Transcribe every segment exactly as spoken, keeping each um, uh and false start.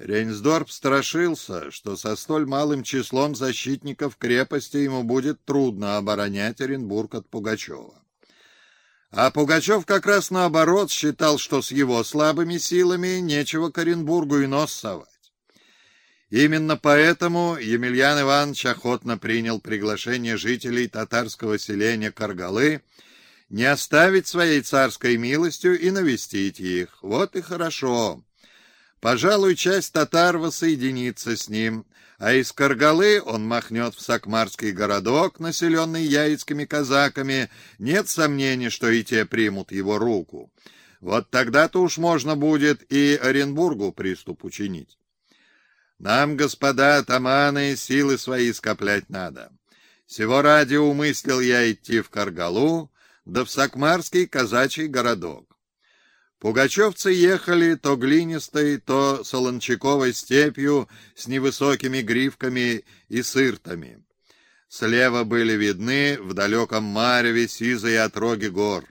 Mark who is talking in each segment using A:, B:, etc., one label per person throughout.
A: Рейнсдорф страшился, что со столь малым числом защитников крепости ему будет трудно оборонять Оренбург от Пугачева. А Пугачев как раз наоборот считал, что с его слабыми силами нечего к Оренбургу и нос совать. Именно поэтому Емельян Иванович охотно принял приглашение жителей татарского селения Каргалы не оставить своей царской милостью и навестить их. Вот и хорошо. Пожалуй, часть татар воссоединится с ним, а из Каргалы он махнет в Сакмарский городок, населенный яицкими казаками. Нет сомнений, что и те примут его руку. Вот тогда-то уж можно будет и Оренбургу приступ учинить. Нам, господа атаманы, силы свои скоплять надо. Сего ради умыслил я идти в Каргалу, да в Сакмарский казачий городок. Пугачевцы ехали то глинистой, то солончаковой степью с невысокими гривками и сыртами. Слева были видны в далеком мареве сизые отроги гор.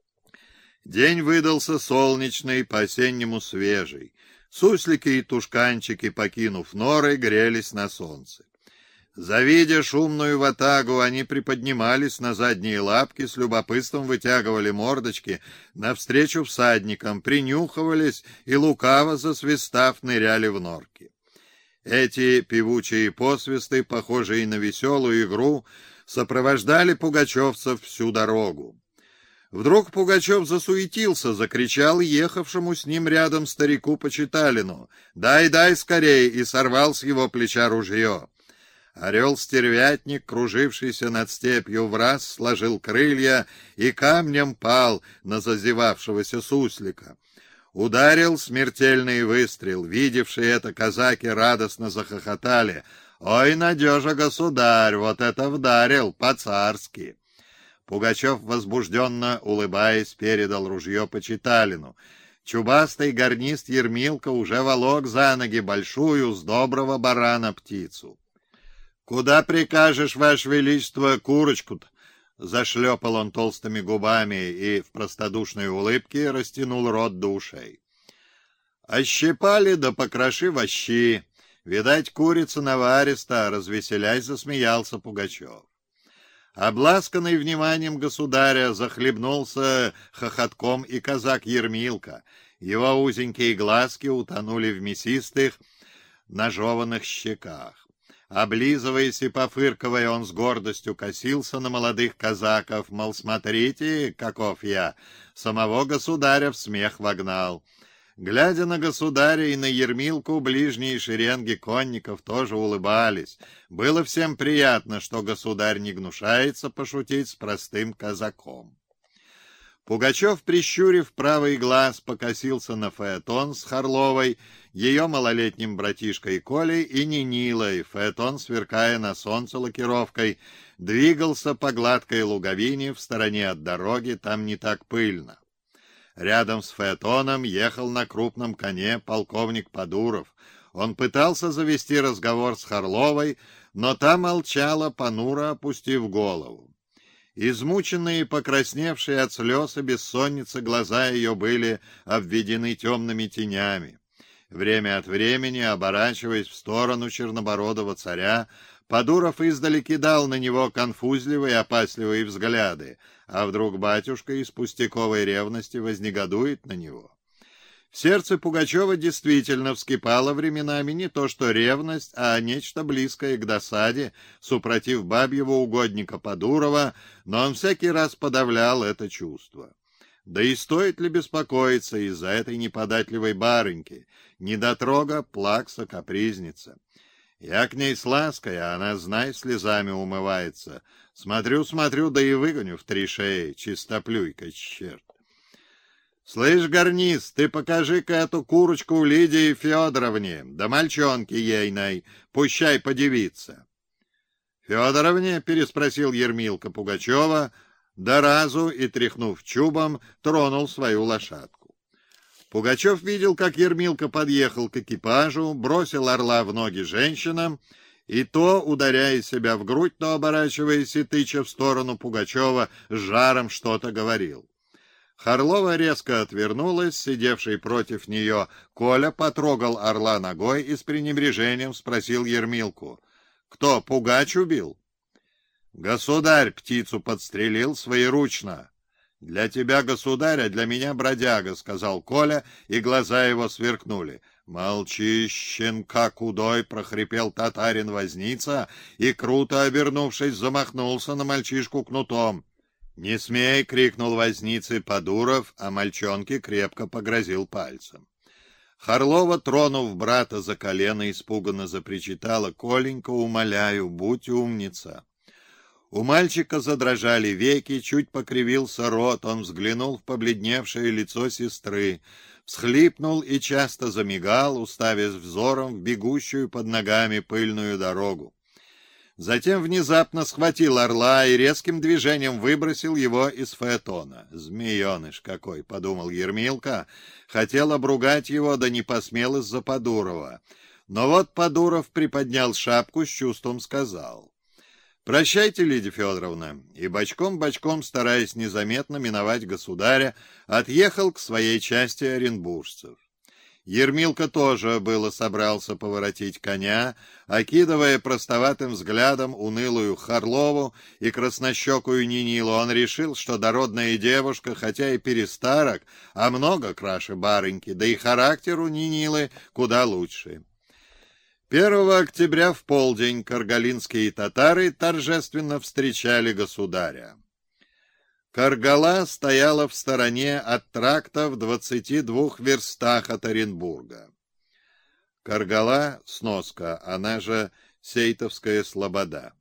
A: День выдался солнечный, по-осеннему свежий. Суслики и тушканчики, покинув норы, грелись на солнце. Завидя шумную ватагу, они приподнимались на задние лапки, с любопытством вытягивали мордочки навстречу всадникам, принюхивались и, лукаво засвистав, ныряли в норки. Эти певучие посвисты, похожие на веселую игру, сопровождали пугачевцев всю дорогу. Вдруг Пугачев засуетился, закричал ехавшему с ним рядом старику Почиталину: «Дай, дай скорей!» и сорвал с его плеча ружье. Орел-стервятник, кружившийся над степью, враз сложил крылья и камнем пал на зазевавшегося суслика. Ударил смертельный выстрел. Видевшие это казаки радостно захохотали. «Ой, надежа, государь, вот это вдарил, по-царски!» Пугачев, возбужденно улыбаясь, передал ружье Почиталину. Чубастый гарнист Ермилка уже волок за ноги большую с доброго барана птицу. «Куда прикажешь, ваше величество, курочку-то?» Зашлепал он толстыми губами и в простодушной улыбке растянул рот до ушей. «Ощипали да покроши вощи. Видать, курица навариста», — развеселясь, засмеялся Пугачев. Обласканный вниманием государя захлебнулся хохотком и казак Ермилка. Его узенькие глазки утонули в мясистых, нажеванных щеках. Облизываясь и пофырковая, он с гордостью косился на молодых казаков, мол, смотрите, каков я, самого государя в смех вогнал. Глядя на государя и на Ермилку, ближние шеренги конников тоже улыбались. Было всем приятно, что государь не гнушается пошутить с простым казаком. Пугачев, прищурив правый глаз, покосился на фаэтон с Харловой, ее малолетним братишкой Колей и Нинилой. Фаэтон, сверкая на солнце лакировкой, двигался по гладкой луговине в стороне от дороги, там не так пыльно. Рядом с фаэтоном ехал на крупном коне полковник Подуров. Он пытался завести разговор с Харловой, но та молчала, понуро опустив голову. Измученные, покрасневшие от слез и бессонницы, глаза ее были обведены темными тенями. Время от времени, оборачиваясь в сторону чернобородого царя, Подуров издали кидал на него конфузливые, опасливые взгляды, а вдруг батюшка из пустяковой ревности вознегодует на него. В сердце Пугачева действительно вскипала временами не то что ревность, а нечто близкое к досаде, супротив бабьего угодника Подурова, но он всякий раз подавлял это чувство. Да и стоит ли беспокоиться из-за этой неподатливой барыньки, недотрога, плакса, капризница? Я к ней с лаской, а она, знай, слезами умывается. Смотрю, смотрю, да и выгоню в три шеи, чистоплюйка, черт. Слышь, гарнист, ты покажи-ка эту курочку Лидии Федоровне, да мальчонке ейной, пущай подивиться. Федоровне? — переспросил Ермилка Пугачева, да разу и, тряхнув чубом, тронул свою лошадку. Пугачев видел, как Ермилка подъехал к экипажу, бросил орла в ноги женщинам, и то, ударяя себя в грудь, то оборачиваясь и тыча в сторону Пугачева, с жаром что-то говорил. Харлова резко отвернулась, сидевший против нее Коля потрогал орла ногой и с пренебрежением спросил Ермилку: «Кто, Пугач убил?» «Государь птицу подстрелил своеручно». «Для тебя, государь, а для меня бродяга», — сказал Коля, и глаза его сверкнули. «Молчи, щенка кудой!» — прохрипел татарин-возница и, круто обернувшись, замахнулся на мальчишку кнутом. «Не смей!» — крикнул вознице Подуров, а мальчонке крепко погрозил пальцем. Харлова, тронув брата за колено, испуганно запричитала: «Коленька, умоляю, будь умница!» У мальчика задрожали веки, чуть покривился рот, он взглянул в побледневшее лицо сестры, всхлипнул и часто замигал, уставясь взором в бегущую под ногами пыльную дорогу. Затем внезапно схватил орла и резким движением выбросил его из фаэтона. «Змееныш какой!» — подумал Ермилка. Хотел обругать его, да не посмел из-за Подурова. Но вот Подуров приподнял шапку, с чувством сказал: «Прощайте, Лидия Федоровна», и бочком-бочком, стараясь незаметно миновать государя, отъехал к своей части оренбуржцев. Ермилка тоже было собрался поворотить коня, окидывая простоватым взглядом унылую Харлову и краснощекую Нинилу. Он решил, что дородная девушка, хотя и перестарок, а много краше барыньки, да и характер у Нинилы куда лучше. первого октября в полдень каргалинские татары торжественно встречали государя. Каргала стояла в стороне от тракта в двадцати двух верстах от Оренбурга. Каргала — сноска, она же Сейтовская слобода.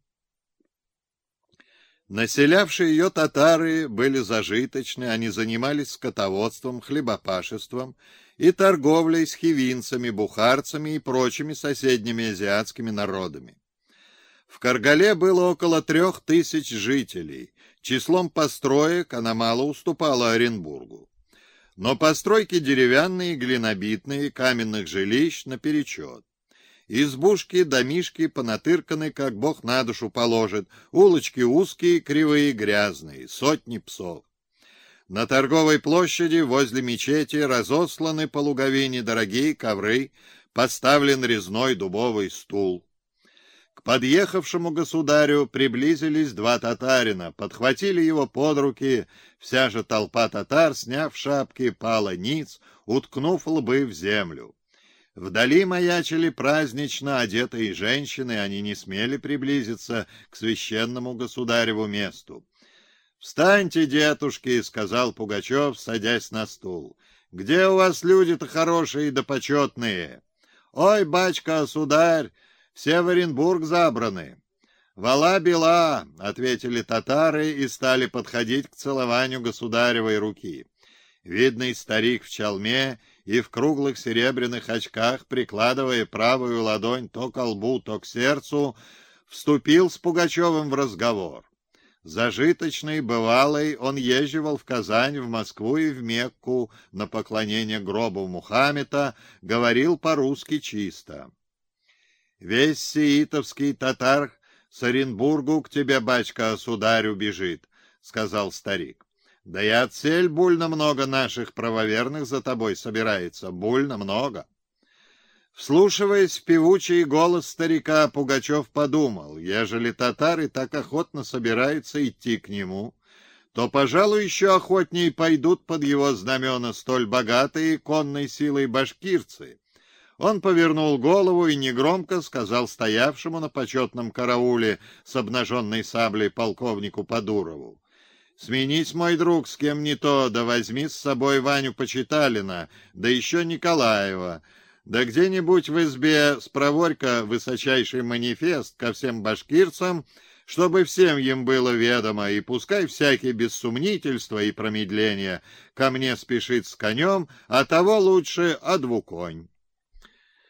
A: Населявшие ее татары были зажиточны, они занимались скотоводством, хлебопашеством и торговлей с хивинцами, бухарцами и прочими соседними азиатскими народами. В Каргале было около трех тысяч жителей. Числом построек она мало уступала Оренбургу. Но постройки деревянные, глинобитные, каменных жилищ наперечет. Избушки, домишки понатырканы, как бог на душу положит, улочки узкие, кривые, грязные, сотни псов. На торговой площади возле мечети разосланы по луговине дорогие ковры, поставлен резной дубовый стул. К подъехавшему государю приблизились два татарина, подхватили его под руки, вся же толпа татар, сняв шапки, пала ниц, уткнув лбы в землю. Вдали маячили празднично одетые женщины, они не смели приблизиться к священному государеву месту. «Встаньте, детушки», — сказал Пугачев, садясь на стул. «Где у вас люди-то хорошие да почетные?» «Ой, бачка, сударь, все в Оренбург забраны». «Вала бела», — ответили татары и стали подходить к целованию государевой руки. Видный старик в чалме и в круглых серебряных очках, прикладывая правую ладонь то к лбу, то к сердцу, вступил с Пугачевым в разговор. Зажиточный, бывалый, он езживал в Казань, в Москву и в Мекку на поклонение гробу Мухаммеда, говорил по-русски чисто. «Весь сиитовский татар с Оренбургу к тебе, бачка, сударю, бежит», — сказал старик. «Да и отсель больно много наших правоверных за тобой собирается, больно много». Вслушиваясь в певучий голос старика, Пугачев подумал: ежели татары так охотно собираются идти к нему, то, пожалуй, еще охотнее пойдут под его знамена столь богатые конной силой башкирцы. Он повернул голову и негромко сказал стоявшему на почетном карауле с обнаженной саблей полковнику Подурову: «Сменись, мой друг, с кем не то, да возьми с собой Ваню Почиталина, да еще Николаева, да где-нибудь в избе спроворь-ка высочайший манифест ко всем башкирцам, чтобы всем им было ведомо, и пускай всякий без сумнительства и промедления ко мне спешит с конем, а того лучше а двуконь».